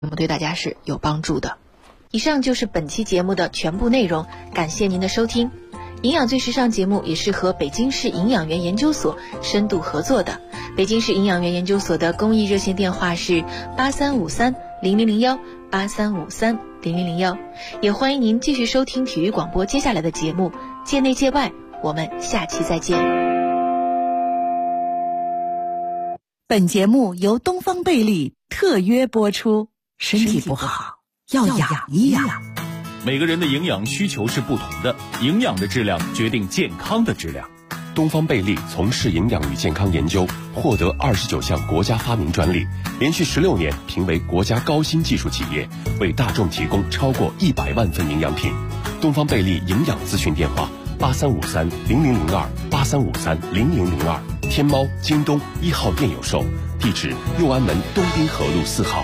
对大家是有帮助的。以上就是本期节目的全部内容，感谢您的收听。营养最时尚节目也是和北京市营养园研究所深度合作的。北京市营养园研究所的公益热线电话是83530001，83530001。也欢迎您继续收听体育广播接下来的节目，界内界外，我们下期再见。 本节目由东方贝利特约播出。身体不好要养一养。 每个人的营养需求是不同的，营养的质量决定健康的质量。 东方贝利从事营养与健康研究，获得29项国家发明专利，连续16年评为国家高新技术企业，为大众提供超过100万份营养品。东方贝利营养咨询电话83530002，83530002，天猫、京东1号店有售，地址右安门东滨河路4号。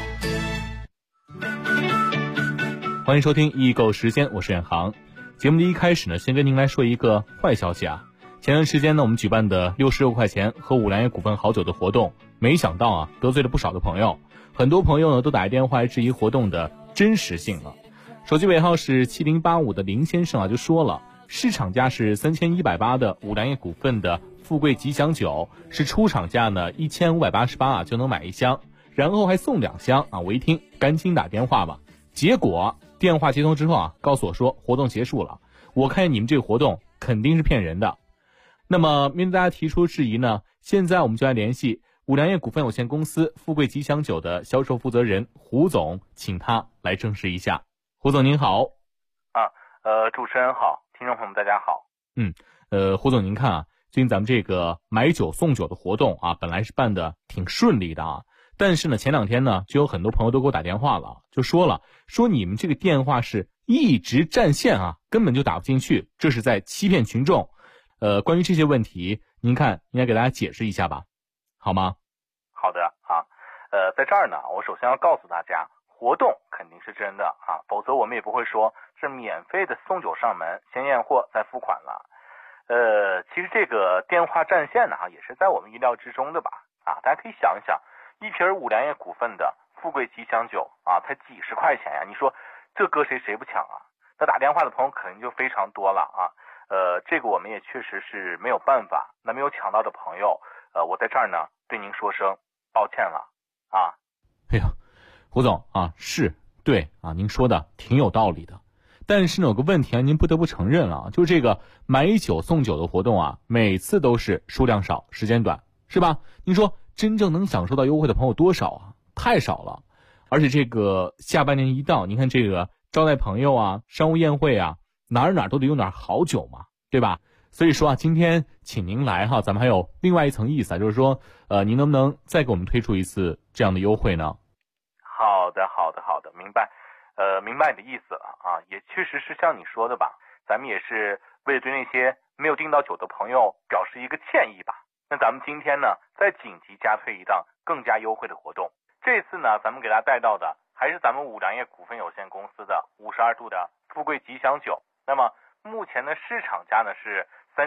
欢迎收听易购时间，我是远航。节目的一开始呢，先跟您来说一个坏消息啊。前段时间呢，我们举办的66块钱喝五粮液股份好酒的活动，没想到啊，得罪了不少的朋友。很多朋友呢都打来电话质疑活动的真实性了。手机尾号是7085的林先生啊就说了，市场价是3180的五粮液股份的富贵吉祥酒，是出厂价呢1588啊就能买一箱，然后还送2箱啊。我一听赶紧打电话吧，结果电话接通之后啊，告诉我说活动结束了。我看你们这个活动肯定是骗人的。那么面对大家提出质疑呢，现在我们就来联系五粮液股份有限公司富贵吉祥酒的销售负责人胡总，请他来证实一下。胡总您好。 主持人好，听众朋友们大家好。 胡总您看啊，最近咱们这个买酒送酒的活动啊，本来是办的挺顺利的啊。但是呢，前2天呢，就有很多朋友都给我打电话了，就说你们这个电话是一直占线啊，根本就打不进去，这是在欺骗群众。关于这些问题，您看应该给大家解释一下吧，好吗？ 好的啊，在这儿呢，我首先要告诉大家，活动肯定是真的啊，否则我们也不会说是免费的送酒上门，先验货再付款了。其实这个电话占线呢，也是在我们意料之中的吧？啊，大家可以想一想。一瓶五粮液股份的富贵吉祥酒啊，才几十块钱呀！你说这搁谁不抢啊？那打电话的朋友肯定就非常多了啊。这个我们也确实是没有办法。那没有抢到的朋友，我在这儿呢对您说声抱歉了啊。 哎呀，胡总啊，是对啊，您说的挺有道理的。但是呢，有个问题啊，您不得不承认了，就是这个买酒送酒的活动啊，每次都是数量少，时间短，是吧？您说真正能享受到优惠的朋友多少啊？太少了。而且这个下半年一到，您看这个招待朋友啊，商务宴会啊，哪儿都得用点好酒嘛，对吧？所以说啊，今天请您来哈，咱们还有另外一层意思啊，就是说您能不能再给我们推出一次这样的优惠呢？ 好的，明白。明白你的意思了啊，也确实是像你说的吧，咱们也是为了对那些没有订到酒的朋友表示一个歉意吧。那咱们今天呢，再紧急加推一档更加优惠的活动。这次呢，咱们给大家带到的还是咱们五粮液股份有限公司的52度的富贵吉祥酒。那么目前的市场价呢是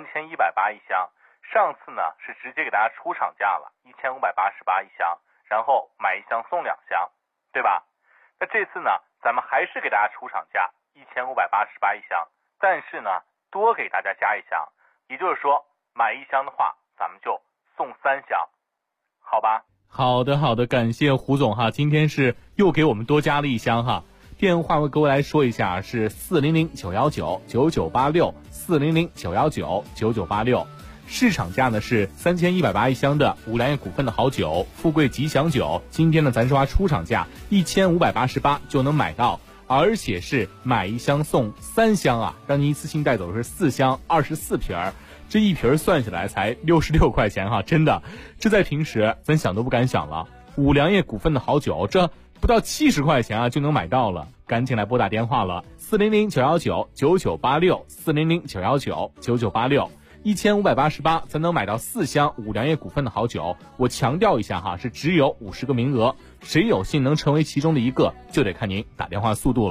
3180一箱，上次呢是直接给大家出厂价了1588一箱，然后买1箱送2箱，对吧？那这次呢，咱们还是给大家出厂价1588一箱，但是呢多给大家加1箱，也就是说买1箱的话，咱们就送3箱，好吧？ 好的，感谢胡总哈，今天是又给我们多加了1箱哈。电话我给我来说一下，是400-919-9986，400-919-9986。市场价呢是3180一箱的五粮液股份的好酒富贵吉祥酒，今天呢咱说出厂价1588就能买到，而且是买1箱送3箱啊，让您一次性带走是4箱24瓶，这一瓶算下来才66块钱哈，真的，这在平时咱想都不敢想了。五粮液股份的好酒，这不到70块钱啊就能买到了，赶紧来拨打电话了，400-919-9986，400-919-9986，1588才能买到4箱五粮液股份的好酒。我强调一下哈，是只有50个名额，谁有幸能成为其中的一个，就得看您打电话速度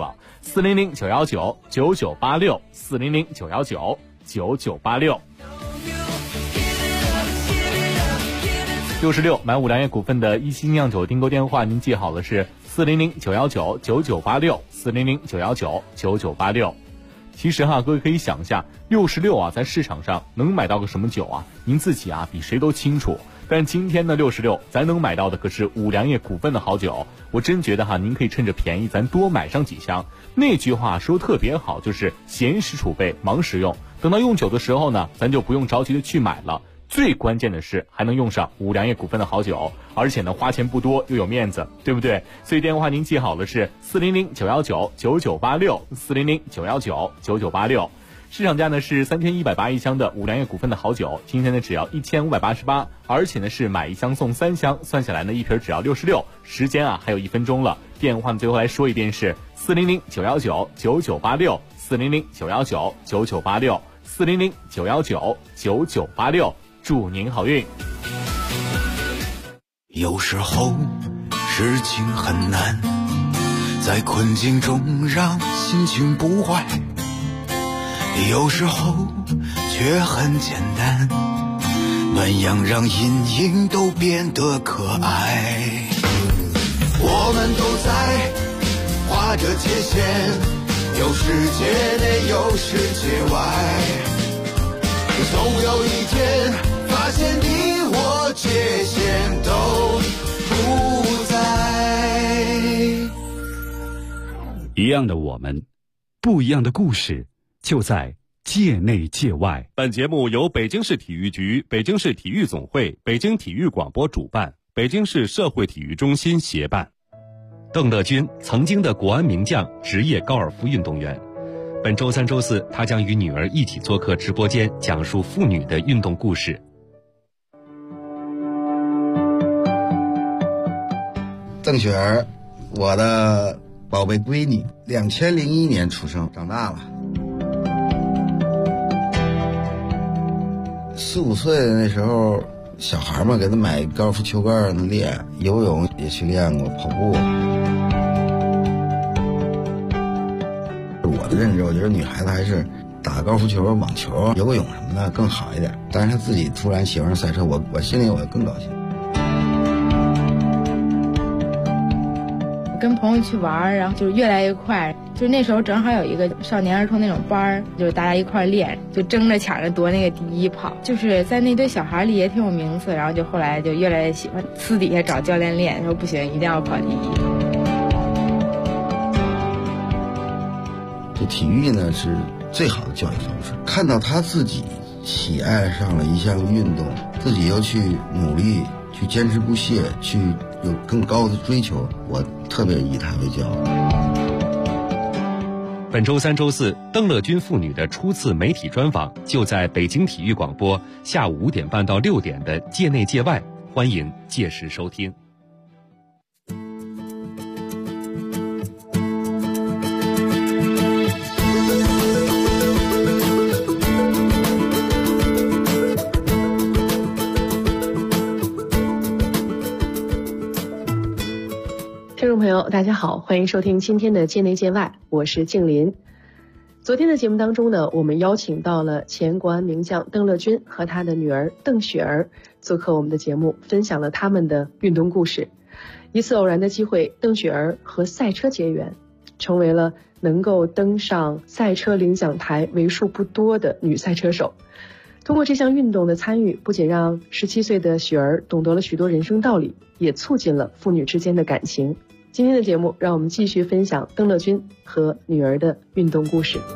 了。400-919-9986，400-919-9986。66买五粮液股份的一星酿酒订购电话，您记好了是 ，400-919-9986，400-919-9986。其实各位可以想一下，66在市场上能买到个什么酒啊？您自己比谁都清楚。但今天的66，咱能买到的可是五粮液股份的好酒。我真觉得您可以趁着便宜，咱多买上几箱。那句话说特别好，就是闲时储备，忙时用。等到用酒的时候呢，咱就不用着急的去买了。最关键的是还能用上五粮液股份的好酒，而且呢花钱不多又有面子，对不对？所以电话您记好了是400-919-9986，400-919-9986。市场价呢是3180一箱的五粮液股份的好酒，今天呢只要1588，而且呢是买一箱送3箱，算下来呢一瓶只要66。时间还有1分钟了，电话呢最后来说一遍是400-919-9986，400-919-9986，400-919-9986。祝您好运。 有时候事情很难，在困境中让心情不坏，有时候却很简单，暖阳让阴影都变得可爱。我们都在画着界限，有世界内有世界外，总有一天发现你我界限都不在。 一样的我们，不一样的故事，就在界内界外。 本节目由北京市体育局、北京市体育总会、北京体育广播主办，北京市社会体育中心协办。邓乐君，曾经的国安名将，职业高尔夫运动员。本周3、周4，他将与女儿一起做客直播间，讲述妇女的运动故事。 邓雪儿，我的宝贝闺女，2001年出生，长大了。4、5岁的那时候，小孩嘛，给她买高尔夫球杆练，游泳也去练过，跑步。我的认知，我觉得女孩子还是打高尔夫球、网球、游个泳什么的更好一点。但是她自己突然喜欢上赛车，我心里我更高兴。 跟朋友去玩，然后就越来越快。就那时候正好有一个少年儿童那种班，就是大家一块练，就争着抢着夺那个第一跑。就是在那堆小孩里也挺有名次，然后就后来就越来越喜欢，私底下找教练练，说不行，一定要跑第一。 这体育呢是最好的教育方式。看到他自己喜爱上了一项运动，自己又去努力，去坚持不懈，去有更高的追求，我特别以他为骄傲。 本周3、周4，邓乐君妇女的初次媒体专访就在北京体育广播下午5点半到6点的界内界外，欢迎届时收听。 听众朋友大家好，欢迎收听今天的界内界外，我是静林。昨天的节目当中呢，我们邀请到了前国安名将邓乐君和他的女儿邓雪儿做客我们的节目，分享了他们的运动故事。一次偶然的机会，邓雪儿和赛车结缘，成为了能够登上赛车领奖台为数不多的女赛车手。通过这项运动的参与，不仅让17岁的雪儿懂得了许多人生道理，也促进了父女之间的感情。今天的节目，让我们继续分享邓乐君和女儿的运动故事。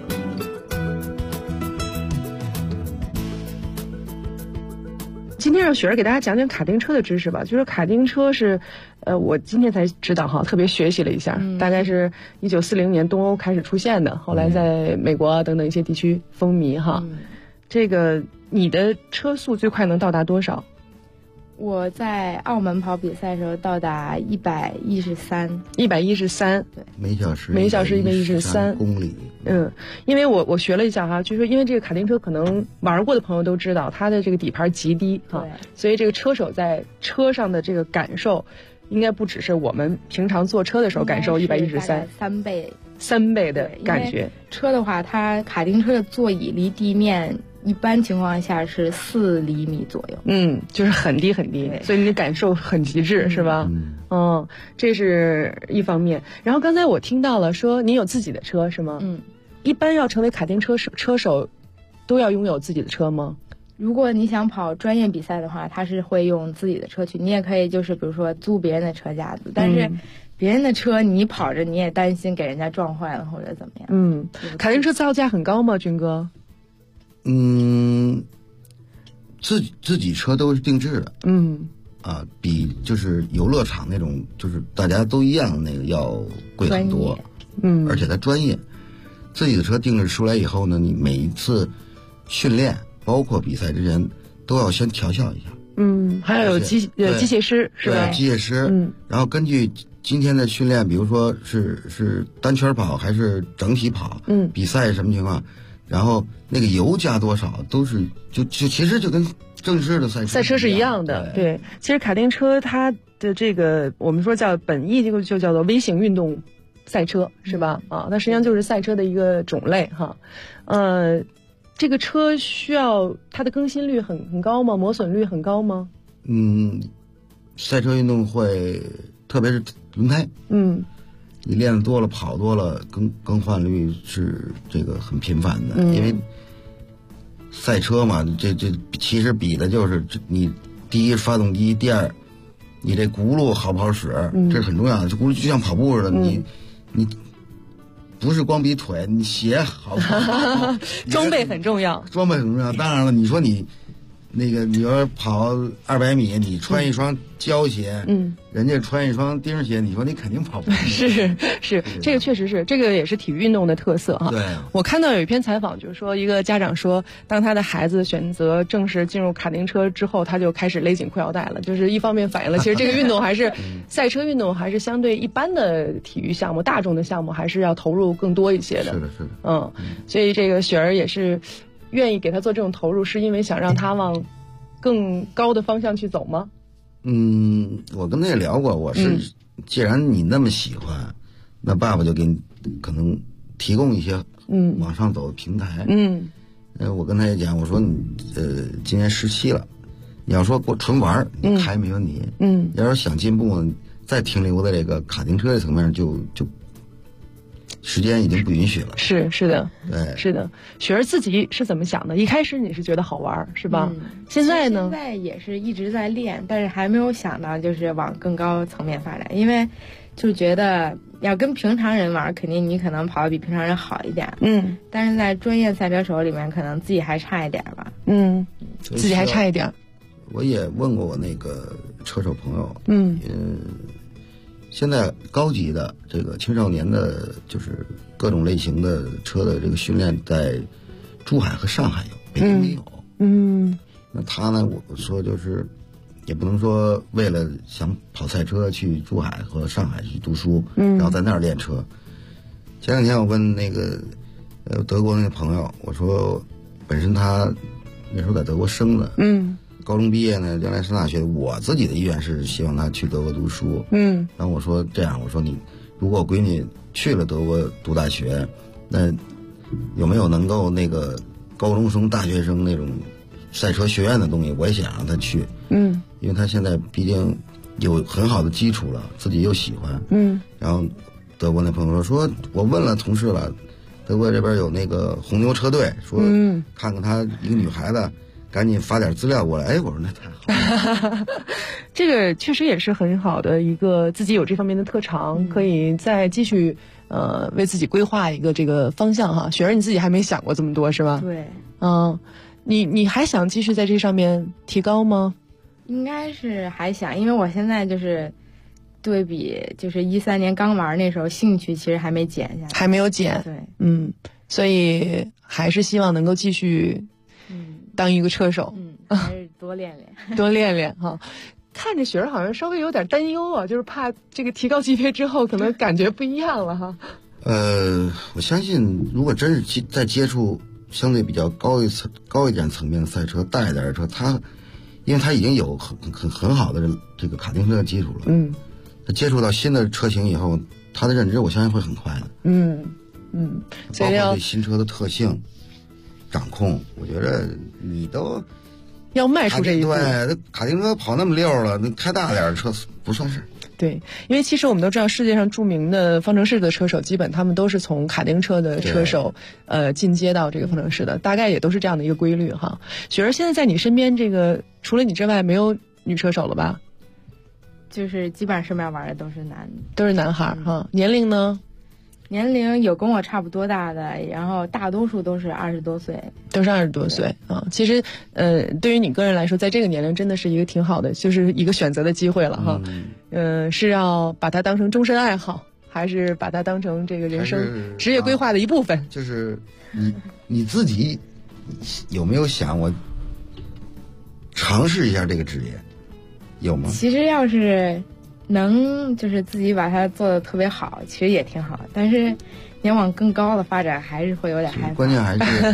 今天让雪儿给大家讲讲卡丁车的知识吧。就是卡丁车是，我今天才知道哈，特别学习了一下，大概是1940年东欧开始出现的，后来在美国等等一些地区风靡哈。这个你的车速最快能到达多少？ 我在澳门跑比赛的时候到达113， 对，每小时113公里。 因为我学了一下哈，就是因为这个卡丁车可能玩过的朋友都知道，它的这个底盘极低哈，所以这个车手在车上的这个感受，应该不只是我们平常坐车的时候感受113， 三倍的感觉。 车的话，它卡丁车的座椅离地面一般情况下是4厘米左右。 就是很低很低，所以你的感受很极致，是吧？这是一方面。然后刚才我听到了说你有自己的车是吗？一般要成为卡丁车手，都要拥有自己的车吗？ 如果你想跑专业比赛的话，他是会用自己的车去，你也可以就是比如说租别人的车架子，但是别人的车你跑着你也担心给人家撞坏了或者怎么样。 卡丁车造价很高吗，军哥？ 自己车都是定制的。比就是游乐场那种就是大家都一样那个要贵很多。而且它专业。自己的车定制出来以后呢，你每一次训练包括比赛之前都要先调校一下。 还有机械师是吧？ 对，机械师。然后根据今天的训练，比如说是单圈跑还是整体跑，比赛什么情况，然后那个油加多少都是就其实就跟正式的赛车是一样的。对，其实卡丁车它的这个我们说叫本意，这个就叫做微型运动赛车是吧？它实际上就是赛车的一个种类哈。这个车需要它的更新率很高吗？磨损率很高吗？ 赛车运动会，特别是轮胎，你练得多了，跑多了，更换率是这个很频繁的。因为赛车嘛，这其实比的就是你第一发动机，第二你这轱辘好不好使，这是很重要的。这轱辘就像跑步似的，你不是光比腿，你鞋好不好？ 装备很重要。 当然了，你说你要跑200米，你穿一双胶鞋，人家穿一双钉鞋，你说你肯定跑不。 是，这个确实是，这个也是体育运动的特色哈。 对， 我看到有一篇采访，就是说一个家长说，当他的孩子选择正式进入卡丁车之后，他就开始勒紧裤腰带了，就是一方面反映了其实这个运动还是赛车运动还是相对一般的体育项目，大众的项目还是要投入更多一些的。 是的。 所以这个雪儿也是愿意给他做这种投入，是因为想让他往更高的方向去走吗？ 我跟他也聊过，我是既然你那么喜欢，那爸爸就给你可能提供一些往上走的平台。我跟他也讲，我说你今年17了，你要说过纯玩你开没问题。要是想进步呢，再停留在这个卡丁车的层面就时间已经不允许了。 是的， 对， 是的。雪儿自己是怎么想的？一开始你是觉得好玩是吧？现在呢？ 现在也是一直在练，但是还没有想到就是往更高层面发展，因为就觉得要跟平常人玩，肯定你可能跑得比平常人好一点。但是在专业赛车手里面，可能自己还差一点吧。 自己还差一点。 我也问过我那个车手朋友，现在高级的这个青少年的，就是各种类型的车的这个训练，在珠海和上海有，北京没有。那他呢，我说就是也不能说为了想跑赛车去珠海和上海去读书，然后在那儿练车。前两天我问那个德国那个朋友，我说本身他那时候在德国生的，高中毕业呢，将来上大学，我自己的意愿是希望他去德国读书。然后我说这样，我说你如果闺女去了德国读大学，那有没有能够那个高中生、大学生那种赛车学院的东西？我也想让他去。因为他现在毕竟有很好的基础了，自己又喜欢。然后德国那朋友说我问了同事了，德国这边有那个红牛车队，说看看他一个女孩子。赶紧发点资料过来，我说那太好了。 这个确实也是很好的一个自己有这方面的特长，可以再继续为自己规划一个这个方向哈。雪儿你自己还没想过这么多是吧？ 对。 你还想继续在这上面提高吗？ 应该是还想，因为我现在就是对比就是13年刚玩那时候，兴趣其实还没减下来， 还没有减。 对， 所以还是希望能够继续。当一个车手， 还是多练练， 多练练哈。看着雪儿好像稍微有点担忧啊，就是怕这个提高级别之后，可能感觉不一样了哈。 我相信，如果真是在接触相对比较高一点层面的赛车、大一点的车，因为他已经有很好的这个卡丁车的基础了，他接触到新的车型以后，他的认知我相信会很快的。 所以包括对新车的特性。 掌控，我觉得你都要迈出这一步。 对，卡丁车跑那么溜了，那开大点的车不算事。 对，因为其实我们都知道，世界上著名的方程式的车手，基本他们都是从卡丁车的车手进阶到这个方程式的，大概也都是这样的一个规律哈。雪儿，现在在你身边这个除了你之外，没有女车手了吧？ 就是基本上身边玩的都是男孩哈。年龄呢？ 年龄有跟我差不多大的，然后大多数都是20多岁， 都是20多岁啊。其实，对于你个人来说，在这个年龄真的是一个挺好的，就是一个选择的机会了哈。是要把它当成终身爱好，还是把它当成这个人生职业规划的一部分？ 就是你自己有没有想我尝试一下这个职业，有吗？ 其实要是能就是自己把它做得特别好，其实也挺好，但是你往更高的发展还是会有点害怕。 关键还是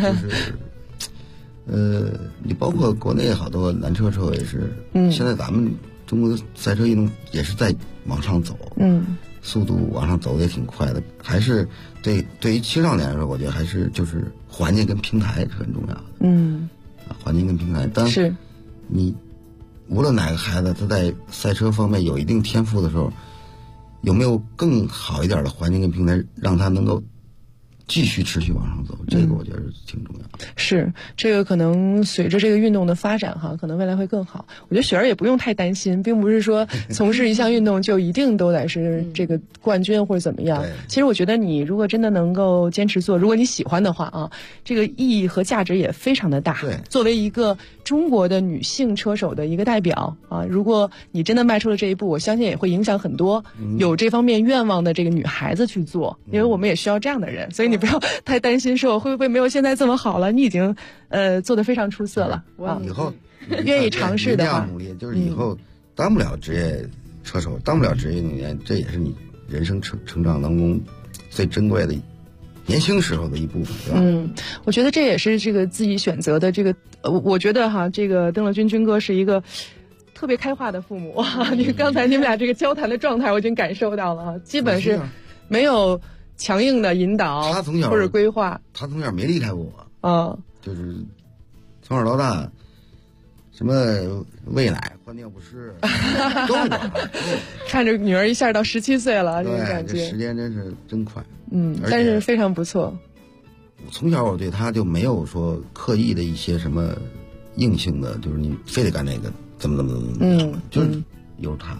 就是你包括国内好多男车手也是，现在咱们中国的赛车运动也是在往上走，速度往上走也挺快的，还是对于青少年来说，我觉得还是就是环境跟平台是很重要的。环境跟平台，但是你无论哪个孩子他在赛车方面有一定天赋的时候，有没有更好一点的环境跟平台让他能够继续持续往上走，这个我觉得是挺重要的。 是，这个可能随着这个运动的发展哈，可能未来会更好。我觉得雪儿也不用太担心，并不是说从事一项运动就一定都得是这个冠军或者怎么样。其实我觉得你如果真的能够坚持做，如果你喜欢的话啊，这个意义和价值也非常的大。对，作为一个中国的女性车手的一个代表啊，如果你真的迈出了这一步，我相信也会影响很多有这方面愿望的这个女孩子去做，因为我们也需要这样的人，所以你不要太担心说我会不会没有现在这么好了，你已经做得非常出色了。 以后愿意尝试的话， 一定要努力，就是以后当不了职业车手，当不了职业运动员，这也是你人生成长当中最珍贵的年轻时候的一部分，对吧？ 我觉得这也是这个自己选择的这个，我觉得哈，这个邓乐君军哥是一个特别开化的父母。你刚才你们俩这个交谈的状态，我已经感受到了，基本是没有强硬的引导或者规划。 他从小没离开过我，就是从小到大，什么喂奶、换尿不湿都管。 看着女儿一下到17岁了，这种感觉， 这时间真是真快。 但是非常不错。 从小我对他就没有说刻意的一些什么硬性的，就是你非得干那个，怎么就是有他。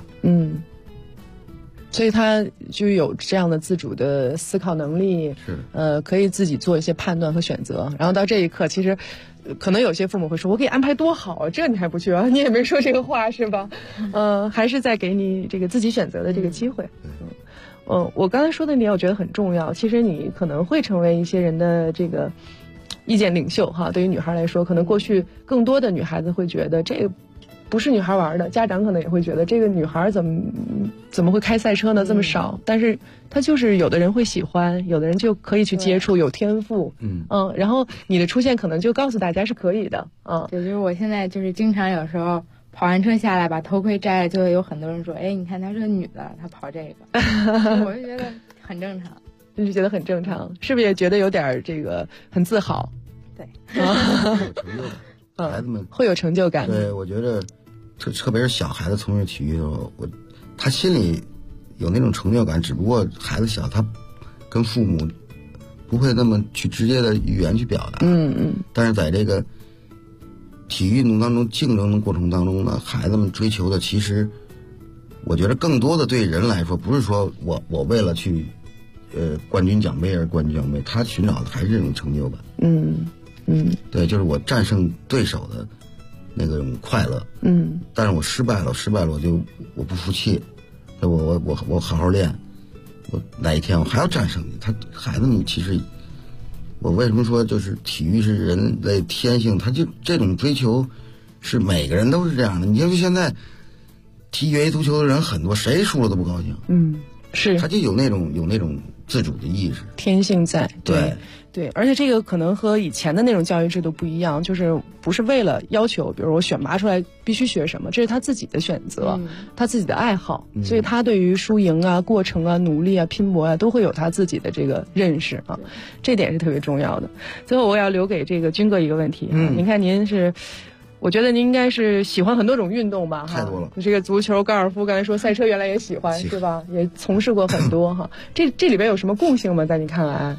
所以他就有这样的自主的思考能力，可以自己做一些判断和选择。然后到这一刻，其实可能有些父母会说：“我给安排多好啊，这你还不去啊？”你也没说这个话是吧？还是在给你这个自己选择的这个机会。我刚才说的点我觉得很重要。其实你可能会成为一些人的这个意见领袖哈。对于女孩来说，可能过去更多的女孩子会觉得这个不是女孩玩的，家长可能也会觉得这个女孩怎么会开赛车呢？这么少，但是她就是有的人会喜欢，有的人就可以去接触，有天赋。然后你的出现可能就告诉大家是可以的。 对，就是我现在就是经常有时候跑完车下来把头盔摘了，就会有很多人说：“哎，你看她是个女的，她跑这个。”我就觉得很正常。 你就觉得很正常，是不是也觉得有点这个很自豪？ 对， 有成就感。孩子们会有成就感。 对，我觉得特别是小孩子从事体育的时候，他心里有那种成就感，只不过孩子小，他跟父母不会那么去直接的语言去表达。但是在这个体育运动当中竞争的过程当中呢，孩子们追求的其实，我觉得更多的对人来说，不是说我为了去冠军奖杯而冠军奖杯，他寻找的还是这种成就感。对，就是我战胜对手的那种快乐。但是我失败了我不服气，我好好练，我哪一天我还要战胜你。孩子们其实，我为什么说就是体育是人类天性，他就这种追求是每个人都是这样的。你就是现在踢越野足球的人很多，谁输了都不高兴。 是， 他就有那种自主的意识， 天性在。 对对，而且这个可能和以前的那种教育制度不一样，就是不是为了要求，比如我选拔出来必须学什么，这是他自己的选择，他自己的爱好，所以他对于输赢啊、过程啊、努力啊、拼搏啊，都会有他自己的这个认识啊，这点是特别重要的。最后我要留给这个军哥一个问题，您看您是。我觉得您应该是喜欢很多种运动吧？ 太多了。 这个足球、高尔夫，刚才说赛车，原来也喜欢是吧？也从事过很多哈。这里边有什么共性吗？在你看来？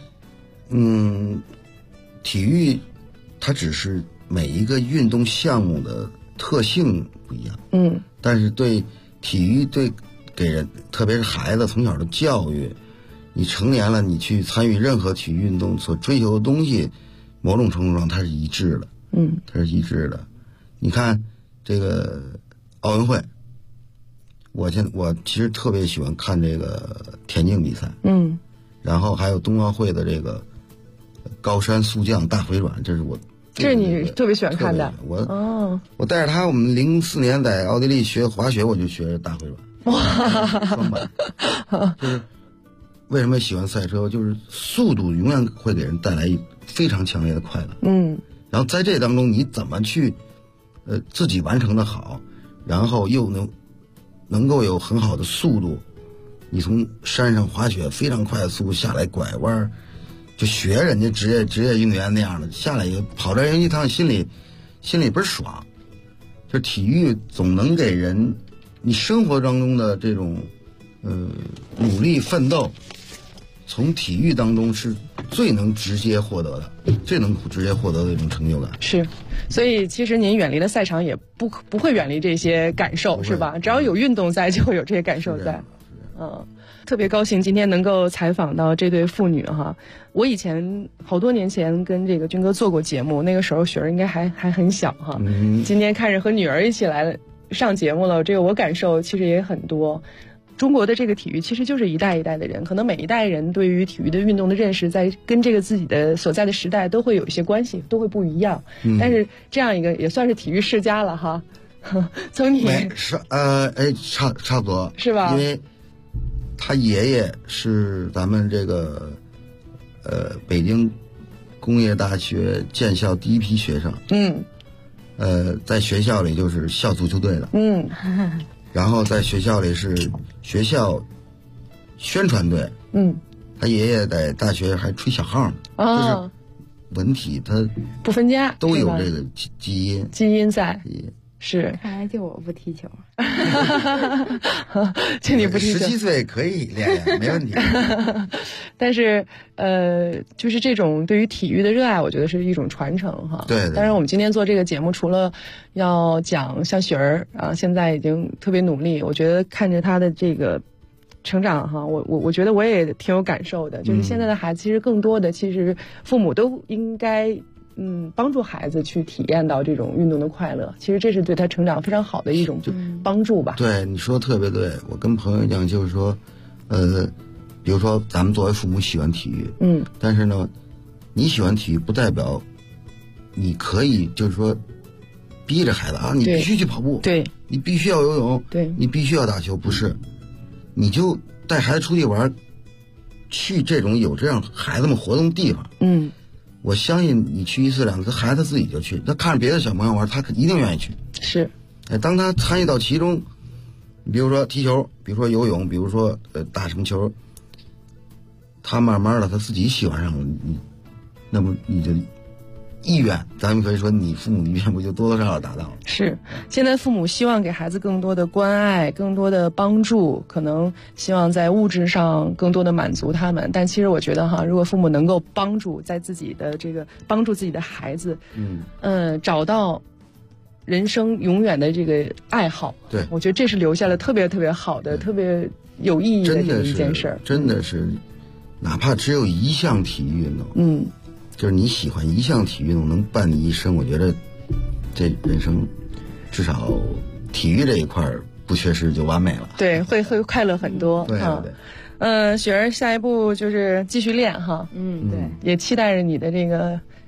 体育它只是每一个运动项目的特性不一样。但是对体育对给人，特别是孩子从小的教育，你成年了，你去参与任何体育运动所追求的东西，某种程度上它是一致的。它是一致的。你看这个奥运会，我其实特别喜欢看这个田径比赛，然后还有冬奥会的这个高山速降大回转，这是你特别喜欢看的。 我带着他，我们04年在奥地利学滑雪，我就学大回转，双板。就是为什么喜欢赛车，就是速度永远会给人带来非常强烈的快乐。然后在这当中，你怎么去自己完成的好，然后又能够有很好的速度，你从山上滑雪非常快的速度下来拐弯，就学人家职业运动员那样的下来一个跑这一趟，心里倍儿爽。就体育总能给人你生活当中的这种努力奋斗，从体育当中是最能直接获得的一种成就感。 是，所以其实您远离了赛场也不会远离这些感受，是吧？只要有运动在，就会有这些感受在。特别高兴今天能够采访到这对父女哈。我以前好多年前跟这个军哥做过节目，那个时候雪儿应该还很小哈。今天看着和女儿一起来上节目了，这个我感受其实也很多。中国的这个体育其实就是一代一代的人，可能每一代人对于体育的运动的认识，在跟这个自己的所在的时代都会有一些关系，都会不一样。但是这样一个也算是体育世家了哈。从你差不多是吧？ 因为他爷爷是咱们这个北京工业大学建校第一批学生。在学校里就是校足球队的。然后在学校里是学校宣传队。他爷爷在大学还吹小号呢。就是文体他不分家， 都有这个基因在。是， 看来就我不踢球。 就你不踢球 ，17岁可以练，没问题。 但是就是这种对于体育的热爱，我觉得是一种传承哈。 对。 当然，我们今天做这个节目，除了要讲像雪儿啊，现在已经特别努力，我觉得看着她的这个成长哈，我觉得我也挺有感受的。就是现在的孩子，其实更多的，其实父母都应该。帮助孩子去体验到这种运动的快乐，其实这是对他成长非常好的一种帮助吧。 对，你说的特别对。我跟朋友讲，就是说，比如说咱们作为父母喜欢体育，但是呢，你喜欢体育不代表你可以就是说逼着孩子啊，你必须去跑步， 对， 你必须要游泳， 对， 你必须要打球，不是，你就带孩子出去玩，去这种有这样孩子们活动的地方，我相信你去1次2次，孩子自己就去。他看着别的小朋友玩，他一定愿意去。 是， 当他参与到其中，比如说踢球，比如说游泳，比如说打什么球，他慢慢的他自己喜欢上了你，那么你的意愿，咱们可以说你父母的意愿不就多多少少达到了？ 是，现在父母希望给孩子更多的关爱，更多的帮助，可能希望在物质上更多的满足他们。但其实我觉得哈，如果父母能够帮助自己的孩子，找到人生永远的这个爱好， 对， 我觉得这是留下了特别特别好的、特别有意义的这一件事儿。 真的是，哪怕只有一项体育运动，就是你喜欢一项体育运动能伴你一生，我觉得这人生至少体育这一块不缺失就完美了。 对，会快乐很多。 对。 雪儿下一步就是继续练哈。 对， 也期待着你的这个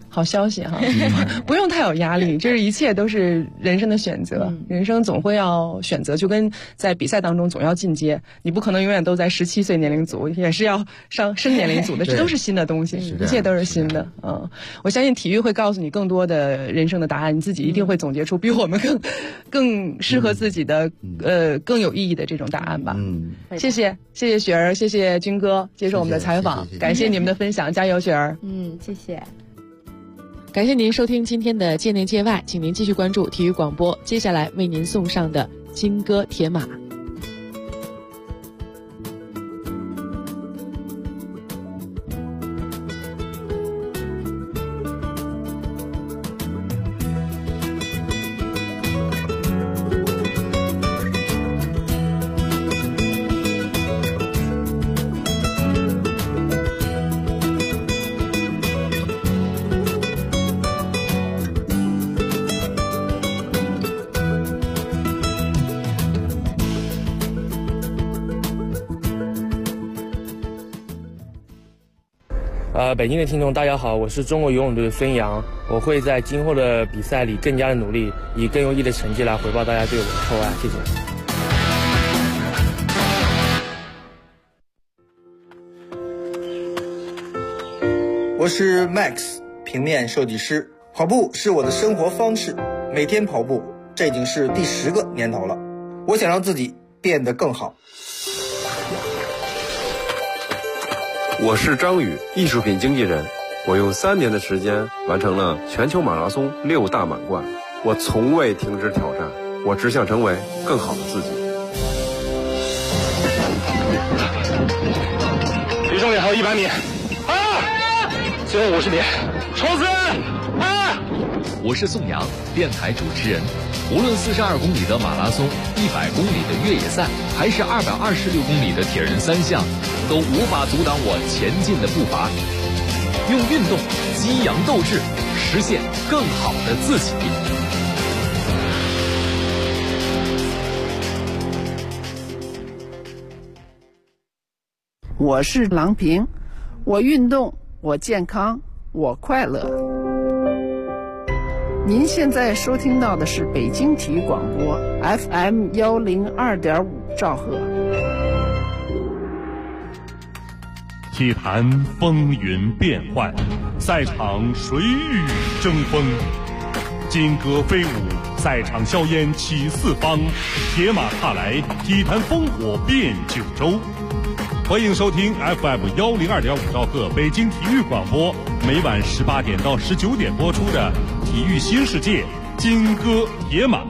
好消息哈，不用太有压力，这是一切都是人生的选择，人生总会要选择，就跟在比赛当中总要进阶，你不可能永远都在17岁年龄组，也是要上升年龄组的，这都是新的东西，一切都是新的。我相信体育会告诉你更多的人生的答案，你自己一定会总结出比我们更适合自己的更有意义的这种答案吧。谢谢雪儿，谢谢军哥接受我们的采访，感谢你们的分享，加油雪儿。 谢谢。 感谢您收听今天的界内界外，请您继续关注体育广播，接下来为您送上的金戈铁马。 北京的听众大家好，我是中国游泳队的孙杨，我会在今后的比赛里更加的努力，以更优异的成绩来回报大家对我的厚爱，谢谢。 我是 Max， 平面设计师，跑步是我的生活方式，每天跑步，这已经是第10个年头了。我想让自己变得更好。 我是张宇，艺术品经纪人。我用3年的时间完成了全球马拉松6大满贯。我从未停止挑战，我只想成为更好的自己。 李重点还有100米，最后50米，冲刺！ 我是宋阳，电台主持人。无论42公里的马拉松、100公里的越野赛，还是226公里的铁人3项，都无法阻挡我前进的步伐。用运动激扬斗志，实现更好的自己。 我是郎平，我运动，我健康，我快乐。您现在收听到的是北京体育广播 FM 102.5兆赫。 体坛风云变幻，赛场谁与争锋？金戈飞舞，赛场硝烟起四方，铁马踏来，体坛烽火遍九州。欢迎收听 FM 102.5兆赫北京体育广播，每晚18点到19点播出的《体育新世界》金戈铁马。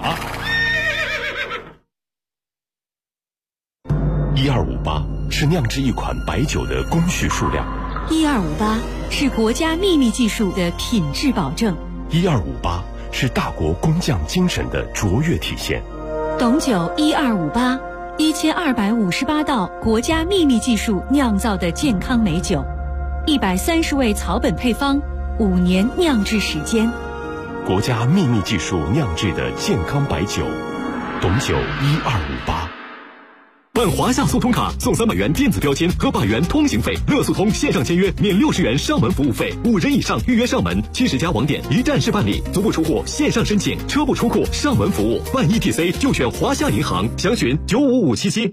1258是酿制一款白酒的工序数量 ，1258是国家秘密技术的品质保证 ，1258是大国工匠精神的卓越体现。 董酒1258，1258道国家秘密技术酿造的健康美酒，130味草本配方，5年酿制时间。 国家秘密技术酿制的健康白酒，董酒1258。 办华夏速通卡送300元电子标签和100元通行费，乐速通线上签约免60元上门服务费，5人以上预约上门，70家网点一站式办理，足不出户线上申请，车不出库上门服务，办 ETC 就选华夏银行，详询95577。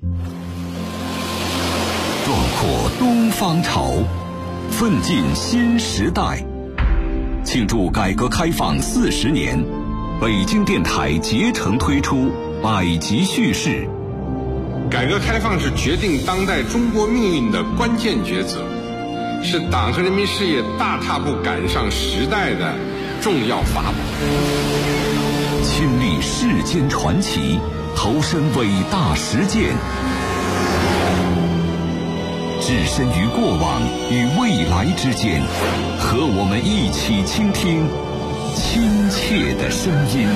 壮阔东方潮，奋进新时代。庆祝改革开放40年，北京电台竭诚推出百集叙事。 改革开放是决定当代中国命运的关键抉择，是党和人民事业大踏步赶上时代的重要法宝。 亲历世间传奇，投身伟大实践，置身于过往与未来之间，和我们一起倾听亲切的声音。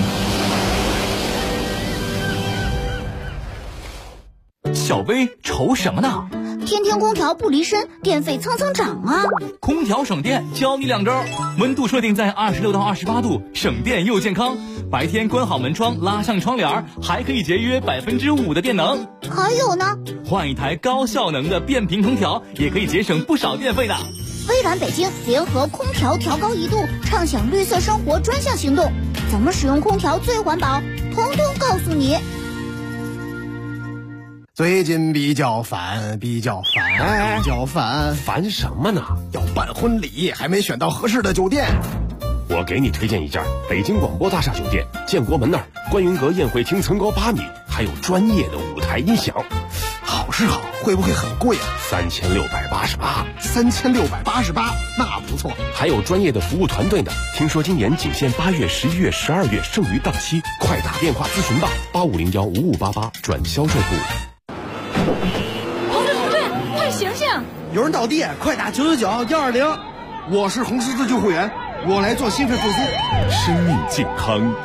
小薇愁什么呢？ 天天空调不离身，电费蹭蹭涨啊！ 空调省电，教你2招：温度设定在26到28度，省电又健康。白天关好门窗，拉上窗帘，还可以节约5%的电能。 还有呢， 换一台高效能的变频空调，也可以节省不少电费的。 微蓝北京联合空调调高1度，畅享绿色生活专项行动，怎么使用空调最环保，统统告诉你。 最近比较烦， 烦什么呢？ 要办婚礼，还没选到合适的酒店。 我给你推荐一家北京广播大厦酒店，建国门那儿观云阁宴会厅层高8米，还有专业的舞台音响。 好是好，会不会很贵啊？3688，那不错。 还有专业的服务团队呢。听说今年仅限8月、11月、12月，剩余档期，快打电话咨询吧，85015588转销售部。 同志，快醒醒！ 有人倒地，快打999-120。我是红十字救护员，我来做心肺复苏。 生命健康